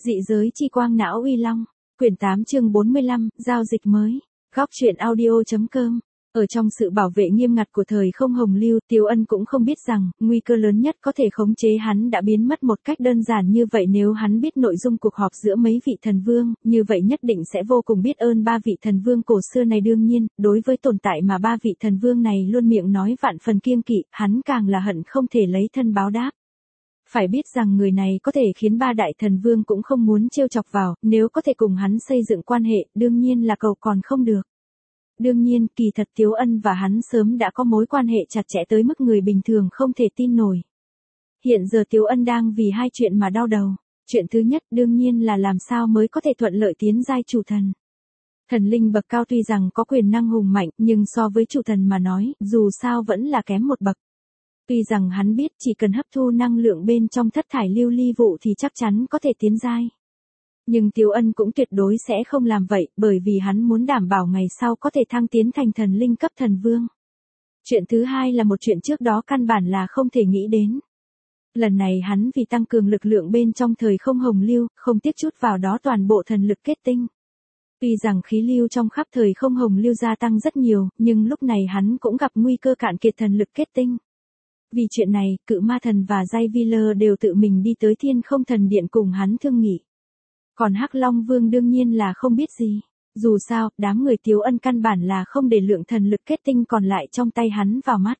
Dị giới chi quang não uy long. Quyển 8 chương 45, giao dịch mới. Góc truyện audio.com. Ở trong sự bảo vệ nghiêm ngặt của thời không hồng lưu, Tiếu Ân cũng không biết rằng, nguy cơ lớn nhất có thể khống chế hắn đã biến mất một cách đơn giản như vậy. Nếu hắn biết nội dung cuộc họp giữa mấy vị thần vương, như vậy nhất định sẽ vô cùng biết ơn ba vị thần vương cổ xưa này. Đương nhiên, đối với tồn tại mà ba vị thần vương này luôn miệng nói vạn phần kiêng kỵ, hắn càng là hận không thể lấy thân báo đáp. Phải biết rằng người này có thể khiến ba đại thần vương cũng không muốn trêu chọc vào, nếu có thể cùng hắn xây dựng quan hệ, đương nhiên là cầu còn không được. Đương nhiên, kỳ thật Tiếu Ân và hắn sớm đã có mối quan hệ chặt chẽ tới mức người bình thường không thể tin nổi. Hiện giờ Tiếu Ân đang vì hai chuyện mà đau đầu. Chuyện thứ nhất đương nhiên là làm sao mới có thể thuận lợi tiến giai chủ thần. Thần linh bậc cao tuy rằng có quyền năng hùng mạnh, nhưng so với chủ thần mà nói, dù sao vẫn là kém một bậc. Tuy rằng hắn biết chỉ cần hấp thu năng lượng bên trong thất thải lưu ly vụ thì chắc chắn có thể tiến giai. Nhưng Tiếu Ân cũng tuyệt đối sẽ không làm vậy, bởi vì hắn muốn đảm bảo ngày sau có thể thăng tiến thành thần linh cấp thần vương. Chuyện thứ hai là một chuyện trước đó căn bản là không thể nghĩ đến. Lần này hắn vì tăng cường lực lượng bên trong thời không hồng lưu, không tiếc chút vào đó toàn bộ thần lực kết tinh. Tuy rằng khí lưu trong khắp thời không hồng lưu gia tăng rất nhiều, nhưng lúc này hắn cũng gặp nguy cơ cạn kiệt thần lực kết tinh. Vì chuyện này, Cự Ma Thần và Giai Vi Lơ đều tự mình đi tới Thiên Không Thần Điện cùng hắn thương nghị. Còn Hắc Long Vương đương nhiên là không biết gì. Dù sao, đám người Tiếu Ân căn bản là không để lượng thần lực kết tinh còn lại trong tay hắn vào mắt.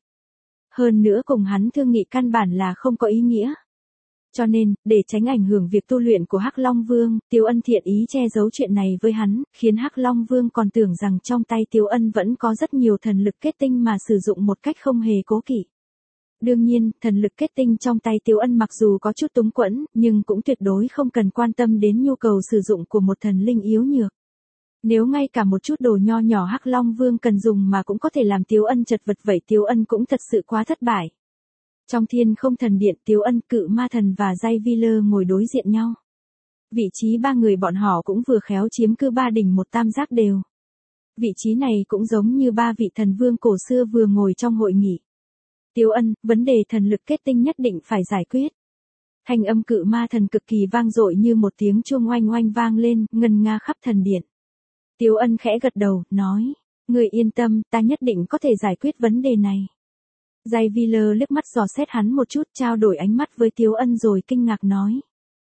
Hơn nữa cùng hắn thương nghị căn bản là không có ý nghĩa. Cho nên, để tránh ảnh hưởng việc tu luyện của Hắc Long Vương, Tiếu Ân thiện ý che giấu chuyện này với hắn, khiến Hắc Long Vương còn tưởng rằng trong tay Tiếu Ân vẫn có rất nhiều thần lực kết tinh mà sử dụng một cách không hề cố kỵ. Đương nhiên, thần lực kết tinh trong tay Tiếu Ân mặc dù có chút túng quẫn, nhưng cũng tuyệt đối không cần quan tâm đến nhu cầu sử dụng của một thần linh yếu nhược. Nếu ngay cả một chút đồ nho nhỏ Hắc Long Vương cần dùng mà cũng có thể làm Tiếu Ân chật vật vậy Tiếu Ân cũng thật sự quá thất bại. Trong Thiên Không Thần Điện, Tiếu Ân, Cự Ma Thần và Giai Vi Lơ ngồi đối diện nhau. Vị trí ba người bọn họ cũng vừa khéo chiếm cứ ba đỉnh một tam giác đều. Vị trí này cũng giống như ba vị thần vương cổ xưa vừa ngồi trong hội nghị. Tiếu Ân, vấn đề thần lực kết tinh nhất định phải giải quyết. Thanh âm Cự Ma Thần cực kỳ vang dội như một tiếng chuông oanh oanh vang lên, ngân nga khắp thần điện. Tiếu Ân khẽ gật đầu, nói, người yên tâm, ta nhất định có thể giải quyết vấn đề này. Giai Vi Lơ liếc mắt dò xét hắn một chút, trao đổi ánh mắt với Tiếu Ân rồi kinh ngạc nói.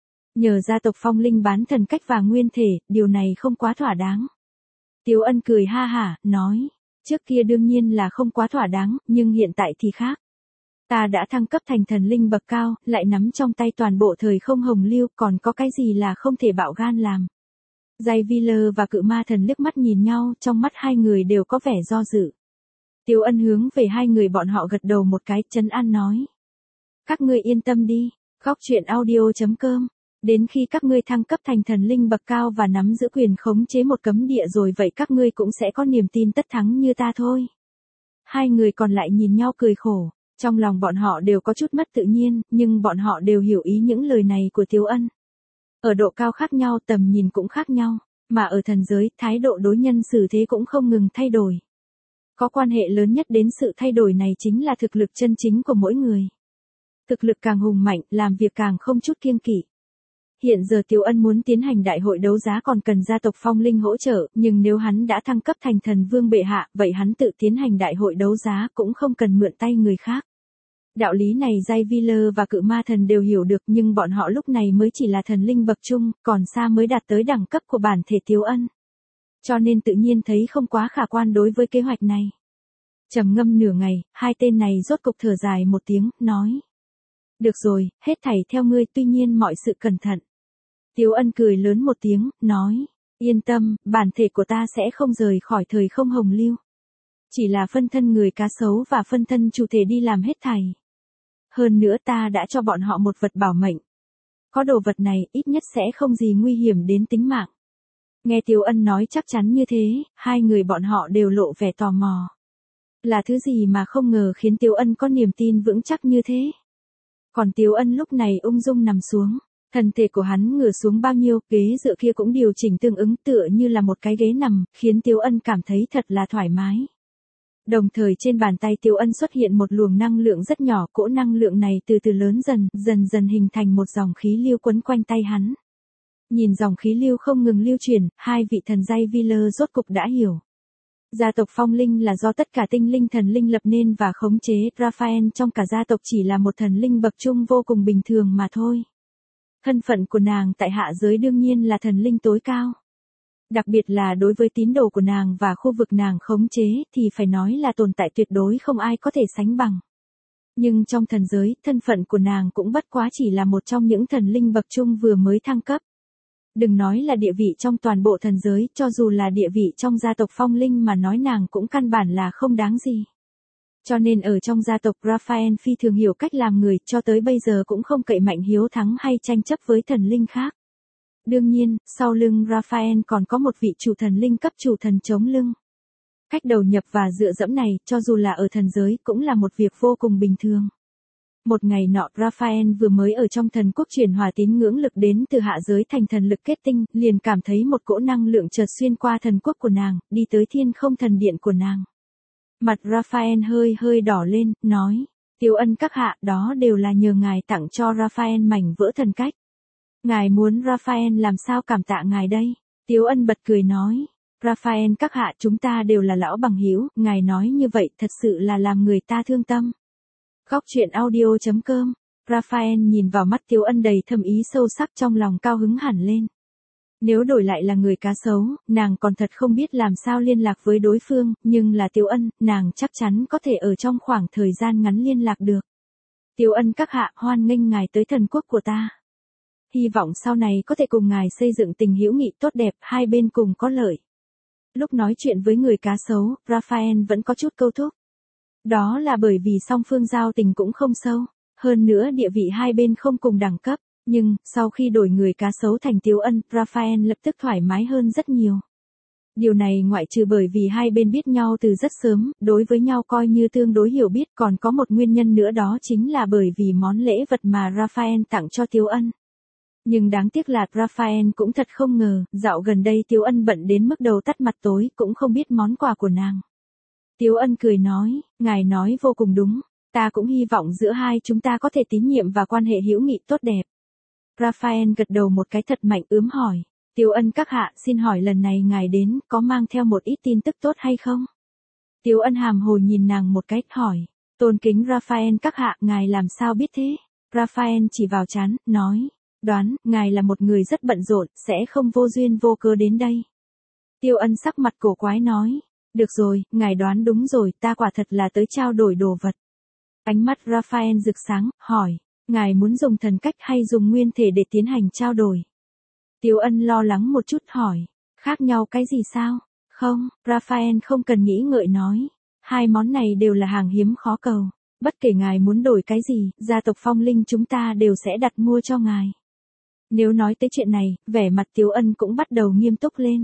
Nhờ gia tộc Phong Linh bán thần cách và nguyên thể, điều này không quá thỏa đáng. Tiếu Ân cười ha hả, nói. Trước kia đương nhiên là không quá thỏa đáng, nhưng hiện tại thì khác. Ta đã thăng cấp thành thần linh bậc cao, lại nắm trong tay toàn bộ thời không hồng lưu, còn có cái gì là không thể bạo gan làm. Giai Vi Lơ và Cự Ma Thần liếc mắt nhìn nhau, trong mắt hai người đều có vẻ do dự. Tiếu Ân hướng về hai người bọn họ gật đầu một cái, trấn an nói. Các ngươi yên tâm đi, góc truyện audio.com. Đến khi các ngươi thăng cấp thành thần linh bậc cao và nắm giữ quyền khống chế một cấm địa rồi vậy các ngươi cũng sẽ có niềm tin tất thắng như ta thôi. Hai người còn lại nhìn nhau cười khổ, trong lòng bọn họ đều có chút mất tự nhiên, nhưng bọn họ đều hiểu ý những lời này của Tiếu Ân. Ở độ cao khác nhau tầm nhìn cũng khác nhau, mà ở thần giới, thái độ đối nhân xử thế cũng không ngừng thay đổi. Có quan hệ lớn nhất đến sự thay đổi này chính là thực lực chân chính của mỗi người. Thực lực càng hùng mạnh, làm việc càng không chút kiêng kỵ. Hiện giờ Tiếu Ân muốn tiến hành đại hội đấu giá còn cần gia tộc Phong Linh hỗ trợ, nhưng nếu hắn đã thăng cấp thành thần vương bệ hạ, vậy hắn tự tiến hành đại hội đấu giá cũng không cần mượn tay người khác. Đạo lý này Giai Vi Lơ và Cự Ma Thần đều hiểu được nhưng bọn họ lúc này mới chỉ là thần linh bậc trung, còn xa mới đạt tới đẳng cấp của bản thể Tiếu Ân. Cho nên tự nhiên thấy không quá khả quan đối với kế hoạch này. Trầm ngâm nửa ngày, hai tên này rốt cục thở dài một tiếng, nói. Được rồi, hết thảy theo ngươi, tuy nhiên mọi sự cẩn thận. Tiếu Ân cười lớn một tiếng, nói, yên tâm, bản thể của ta sẽ không rời khỏi thời không hồng lưu. Chỉ là phân thân người cá sấu và phân thân chủ thể đi làm hết thảy. Hơn nữa ta đã cho bọn họ một vật bảo mệnh. Có đồ vật này, ít nhất sẽ không gì nguy hiểm đến tính mạng. Nghe Tiếu Ân nói chắc chắn như thế, hai người bọn họ đều lộ vẻ tò mò. Là thứ gì mà không ngờ khiến Tiếu Ân có niềm tin vững chắc như thế. Còn Tiếu Ân lúc này ung dung nằm xuống. Thân thể của hắn ngửa xuống bao nhiêu, ghế dựa kia cũng điều chỉnh tương ứng tựa như là một cái ghế nằm, khiến Tiếu Ân cảm thấy thật là thoải mái. Đồng thời trên bàn tay Tiếu Ân xuất hiện một luồng năng lượng rất nhỏ, cỗ năng lượng này từ từ lớn dần, dần dần hình thành một dòng khí lưu quấn quanh tay hắn. Nhìn dòng khí lưu không ngừng lưu chuyển, hai vị thần giai Wheeler rốt cục đã hiểu. Gia tộc Phong Linh là do tất cả tinh linh thần linh lập nên và khống chế, Raphael trong cả gia tộc chỉ là một thần linh bậc trung vô cùng bình thường mà thôi. Thân phận của nàng tại hạ giới đương nhiên là thần linh tối cao. Đặc biệt là đối với tín đồ của nàng và khu vực nàng khống chế thì phải nói là tồn tại tuyệt đối không ai có thể sánh bằng. Nhưng trong thần giới, thân phận của nàng cũng bất quá chỉ là một trong những thần linh bậc trung vừa mới thăng cấp. Đừng nói là địa vị trong toàn bộ thần giới, cho dù là địa vị trong gia tộc Phong Linh mà nói nàng cũng căn bản là không đáng gì. Cho nên ở trong gia tộc Raphael phi thường hiểu cách làm người, cho tới bây giờ cũng không cậy mạnh hiếu thắng hay tranh chấp với thần linh khác. Đương nhiên, sau lưng Raphael còn có một vị chủ thần linh cấp chủ thần chống lưng. Cách đầu nhập và dựa dẫm này, cho dù là ở thần giới, cũng là một việc vô cùng bình thường. Một ngày nọ, Raphael vừa mới ở trong thần quốc chuyển hòa tín ngưỡng lực đến từ hạ giới thành thần lực kết tinh, liền cảm thấy một cỗ năng lượng chợt xuyên qua thần quốc của nàng, đi tới thiên không thần điện của nàng. Mặt Raphael hơi đỏ lên, nói, Tiếu ân các hạ, đó đều là nhờ ngài tặng cho Raphael mảnh vỡ thần cách. Ngài muốn Raphael làm sao cảm tạ ngài đây? Tiếu ân bật cười nói, Raphael các hạ, chúng ta đều là lão bằng hữu, ngài nói như vậy thật sự là làm người ta thương tâm. Góc truyện audio.com, Raphael nhìn vào mắt Tiếu ân đầy thâm ý sâu sắc, trong lòng cao hứng hẳn lên. Nếu đổi lại là người cá sấu, nàng còn thật không biết làm sao liên lạc với đối phương, nhưng là Tiếu ân, nàng chắc chắn có thể ở trong khoảng thời gian ngắn liên lạc được. Tiếu ân các hạ, hoan nghênh ngài tới thần quốc của ta. Hy vọng sau này có thể cùng ngài xây dựng tình hữu nghị tốt đẹp, hai bên cùng có lợi. Lúc nói chuyện với người cá sấu, Raphael vẫn có chút câu thúc. Đó là bởi vì song phương giao tình cũng không sâu, hơn nữa địa vị hai bên không cùng đẳng cấp, nhưng sau khi đổi người cá sấu thành Tiếu ân, Raphael lập tức thoải mái hơn rất nhiều. Điều này ngoại trừ bởi vì hai bên biết nhau từ rất sớm, đối với nhau coi như tương đối hiểu biết, còn có một nguyên nhân nữa, đó chính là bởi vì món lễ vật mà Raphael tặng cho Tiếu ân. Nhưng đáng tiếc là Raphael cũng thật không ngờ, dạo gần đây Tiếu ân bận đến mức đầu tắt mặt tối, cũng không biết món quà của nàng. Tiếu ân cười nói, ngài nói vô cùng đúng, ta cũng hy vọng giữa hai chúng ta có thể tín nhiệm và quan hệ hữu nghị tốt đẹp. Raphael gật đầu một cái thật mạnh, ướm hỏi, Tiếu ân các hạ, xin hỏi lần này ngài đến, có mang theo một ít tin tức tốt hay không? Tiếu ân hàm hồ nhìn nàng một cái, hỏi, tôn kính Raphael các hạ, ngài làm sao biết thế? Raphael chỉ vào trán, nói, đoán, ngài là một người rất bận rộn, sẽ không vô duyên vô cớ đến đây. Tiếu ân sắc mặt cổ quái nói, được rồi, ngài đoán đúng rồi, ta quả thật là tới trao đổi đồ vật. Ánh mắt Raphael rực sáng, hỏi, ngài muốn dùng thần cách hay dùng nguyên thể để tiến hành trao đổi? Tiếu ân lo lắng một chút, hỏi, khác nhau cái gì sao? Không, Raphael không cần nghĩ ngợi nói, hai món này đều là hàng hiếm khó cầu. Bất kể ngài muốn đổi cái gì, gia tộc Phong Linh chúng ta đều sẽ đặt mua cho ngài. Nếu nói tới chuyện này, vẻ mặt Tiếu ân cũng bắt đầu nghiêm túc lên.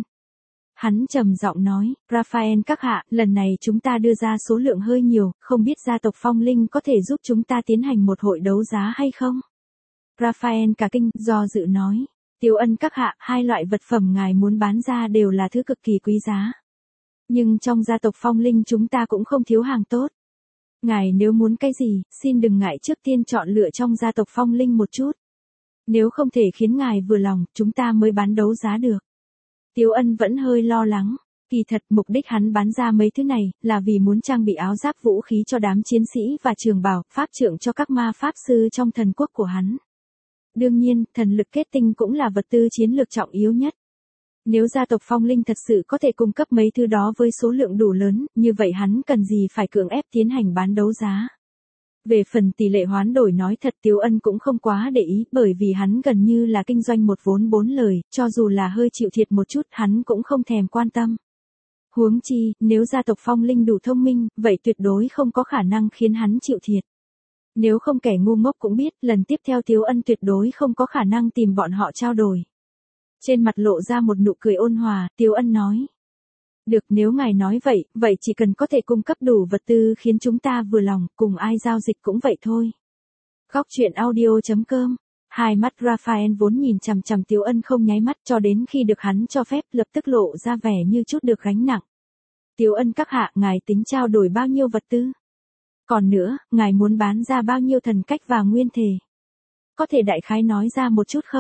Hắn trầm giọng nói, Raphael các hạ, lần này chúng ta đưa ra số lượng hơi nhiều, không biết gia tộc Phong Linh có thể giúp chúng ta tiến hành một hội đấu giá hay không? Raphael cả kinh, do dự nói, Tiếu ân các hạ, hai loại vật phẩm ngài muốn bán ra đều là thứ cực kỳ quý giá. Nhưng trong gia tộc Phong Linh chúng ta cũng không thiếu hàng tốt. Ngài nếu muốn cái gì, xin đừng ngại trước tiên chọn lựa trong gia tộc Phong Linh một chút. Nếu không thể khiến ngài vừa lòng, chúng ta mới bán đấu giá được. Tiếu ân vẫn hơi lo lắng. Kỳ thật, mục đích hắn bán ra mấy thứ này, là vì muốn trang bị áo giáp vũ khí cho đám chiến sĩ và trường bảo, pháp trượng cho các ma pháp sư trong thần quốc của hắn. Đương nhiên, thần lực kết tinh cũng là vật tư chiến lược trọng yếu nhất. Nếu gia tộc Phong Linh thật sự có thể cung cấp mấy thứ đó với số lượng đủ lớn, như vậy hắn cần gì phải cưỡng ép tiến hành bán đấu giá. Về phần tỷ lệ hoán đổi, nói thật Tiếu ân cũng không quá để ý, bởi vì hắn gần như là kinh doanh một vốn bốn lời, cho dù là hơi chịu thiệt một chút hắn cũng không thèm quan tâm. Huống chi, nếu gia tộc Phong Linh đủ thông minh, vậy tuyệt đối không có khả năng khiến hắn chịu thiệt. Nếu không kẻ ngu ngốc cũng biết, lần tiếp theo Tiếu ân tuyệt đối không có khả năng tìm bọn họ trao đổi. Trên mặt lộ ra một nụ cười ôn hòa, Tiếu ân nói. Được, nếu ngài nói vậy, vậy chỉ cần có thể cung cấp đủ vật tư khiến chúng ta vừa lòng, cùng ai giao dịch cũng vậy thôi. Góc truyện audio.com, hai mắt Raphael vốn nhìn chằm chằm Tiếu ân không nháy mắt, cho đến khi được hắn cho phép, lập tức lộ ra vẻ như chút được gánh nặng. Tiếu ân các hạ, ngài tính trao đổi bao nhiêu vật tư? Còn nữa, ngài muốn bán ra bao nhiêu thần cách và nguyên thể? Có thể đại khái nói ra một chút không?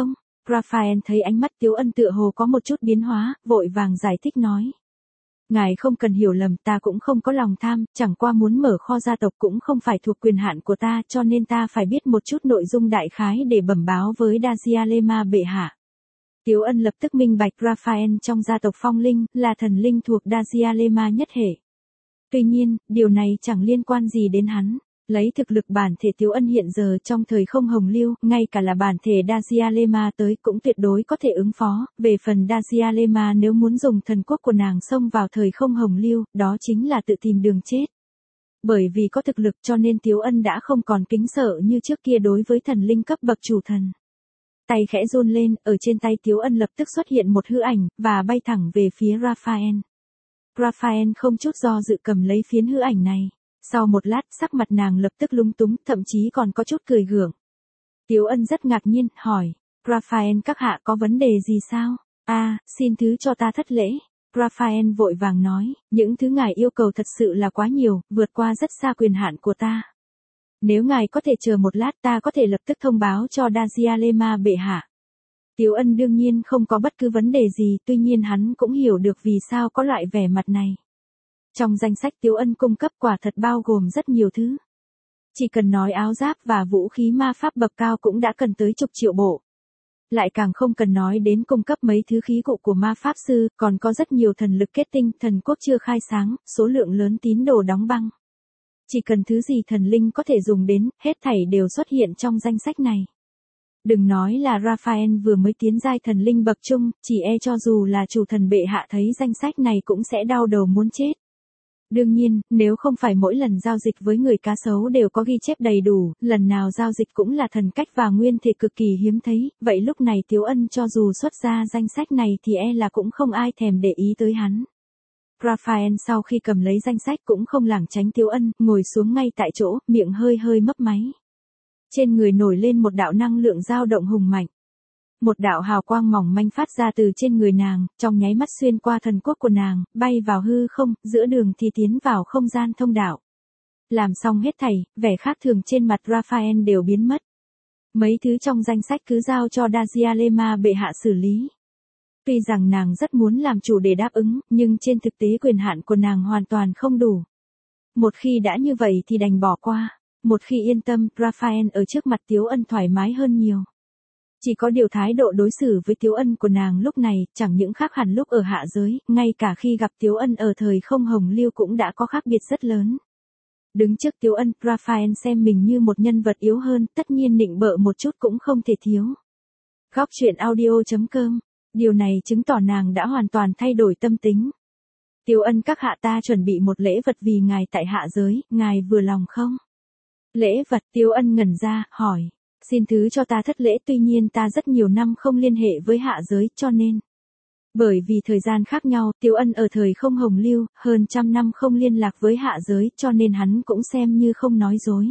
Raphael thấy ánh mắt Tiếu Ân tựa hồ có một chút biến hóa, vội vàng giải thích nói. Ngài không cần hiểu lầm, ta cũng không có lòng tham, chẳng qua muốn mở kho gia tộc cũng không phải thuộc quyền hạn của ta, cho nên ta phải biết một chút nội dung đại khái để bẩm báo với Dazialema bệ hạ. Tiếu Ân lập tức minh bạch Raphael trong gia tộc Phong Linh, là thần linh thuộc Dazialema nhất hệ. Tuy nhiên, điều này chẳng liên quan gì đến hắn. Lấy thực lực bản thể Tiếu Ân hiện giờ trong thời không hồng lưu, ngay cả là bản thể Dazialema tới cũng tuyệt đối có thể ứng phó. Về phần Dazialema nếu muốn dùng thần quốc của nàng xông vào thời không hồng lưu, đó chính là tự tìm đường chết. Bởi vì có thực lực cho nên Tiếu Ân đã không còn kính sợ như trước kia đối với thần linh cấp bậc chủ thần. Tay khẽ run lên, ở trên tay Tiếu Ân lập tức xuất hiện một hư ảnh, và bay thẳng về phía Raphael. Raphael không chút do dự cầm lấy phiến hư ảnh này. Sau một lát, sắc mặt nàng lập tức lúng túng, thậm chí còn có chút cười gượng. Tiếu Ân rất ngạc nhiên, hỏi, Raphael các hạ có vấn đề gì sao? Xin thứ cho ta thất lễ. Raphael vội vàng nói, những thứ ngài yêu cầu thật sự là quá nhiều, vượt qua rất xa quyền hạn của ta. Nếu ngài có thể chờ một lát ta có thể lập tức thông báo cho Dazialema bệ hạ. Tiếu Ân đương nhiên không có bất cứ vấn đề gì, tuy nhiên hắn cũng hiểu được vì sao có loại vẻ mặt này. Trong danh sách Tiếu Ân cung cấp quả thật bao gồm rất nhiều thứ. Chỉ cần nói áo giáp và vũ khí ma pháp bậc cao cũng đã cần tới chục triệu bộ. Lại càng không cần nói đến cung cấp mấy thứ khí cụ của ma pháp sư, còn có rất nhiều thần lực kết tinh, thần quốc chưa khai sáng, số lượng lớn tín đồ đóng băng. Chỉ cần thứ gì thần linh có thể dùng đến, hết thảy đều xuất hiện trong danh sách này. Đừng nói là Raphael vừa mới tiến giai thần linh bậc trung, chỉ cho dù là chủ thần bệ hạ thấy danh sách này cũng sẽ đau đầu muốn chết. Đương nhiên, nếu không phải mỗi lần giao dịch với người cá sấu đều có ghi chép đầy đủ, lần nào giao dịch cũng là thần cách và nguyên thể cực kỳ hiếm thấy, vậy lúc này Tiếu Ân cho dù xuất ra danh sách này thì là cũng không ai thèm để ý tới hắn. Raphael sau khi cầm lấy danh sách cũng không lảng tránh Tiếu Ân, ngồi xuống ngay tại chỗ, miệng hơi hơi mấp máy. Trên người nổi lên một đạo năng lượng dao động hùng mạnh. Một đạo hào quang mỏng manh phát ra từ trên người nàng, trong nháy mắt xuyên qua thần quốc của nàng, bay vào hư không, giữa đường thì tiến vào không gian thông đạo. Làm xong hết thảy, vẻ khác thường trên mặt Raphael đều biến mất. Mấy thứ trong danh sách cứ giao cho Dazialema bệ hạ xử lý. Tuy rằng nàng rất muốn làm chủ để đáp ứng, nhưng trên thực tế quyền hạn của nàng hoàn toàn không đủ. Một khi đã như vậy thì đành bỏ qua. Một khi yên tâm, Raphael ở trước mặt Tiếu Ân thoải mái hơn nhiều. Chỉ có điều thái độ đối xử với Tiếu Ân của nàng lúc này, chẳng những khác hẳn lúc ở hạ giới, ngay cả khi gặp Tiếu Ân ở thời không hồng lưu cũng đã có khác biệt rất lớn. Đứng trước Tiếu Ân, Raphael xem mình như một nhân vật yếu hơn, tất nhiên nịnh bợ một chút cũng không thể thiếu. Góc truyện audio.com. Điều này chứng tỏ nàng đã hoàn toàn thay đổi tâm tính. Tiếu Ân các hạ, ta chuẩn bị một lễ vật vì ngài tại hạ giới, ngài vừa lòng không? Lễ vật? Tiếu Ân ngẩn ra, hỏi. Xin thứ cho ta thất lễ, tuy nhiên ta rất nhiều năm không liên hệ với hạ giới, cho nên. Bởi vì thời gian khác nhau, Tiếu Ân ở thời không hồng lưu, hơn 100 năm không liên lạc với hạ giới, cho nên hắn cũng xem như không nói dối.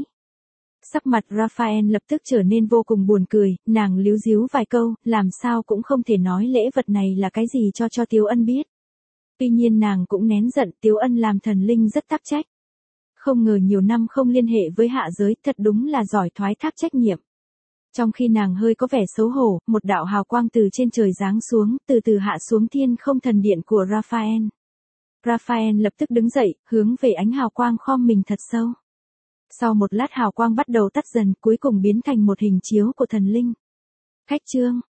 Sắc mặt Raphael lập tức trở nên vô cùng buồn cười, nàng líu díu vài câu, làm sao cũng không thể nói lễ vật này là cái gì cho Tiếu Ân biết. Tuy nhiên nàng cũng nén giận, Tiếu Ân làm thần linh rất tắc trách. Không ngờ nhiều năm không liên hệ với hạ giới, thật đúng là giỏi thoái thác trách nhiệm. Trong khi nàng hơi có vẻ xấu hổ, một đạo hào quang từ trên trời giáng xuống, từ từ hạ xuống thiên không thần điện của Raphael. Raphael lập tức đứng dậy, hướng về ánh hào quang khom mình thật sâu. Sau một lát hào quang bắt đầu tắt dần, cuối cùng biến thành một hình chiếu của thần linh. Khách chương.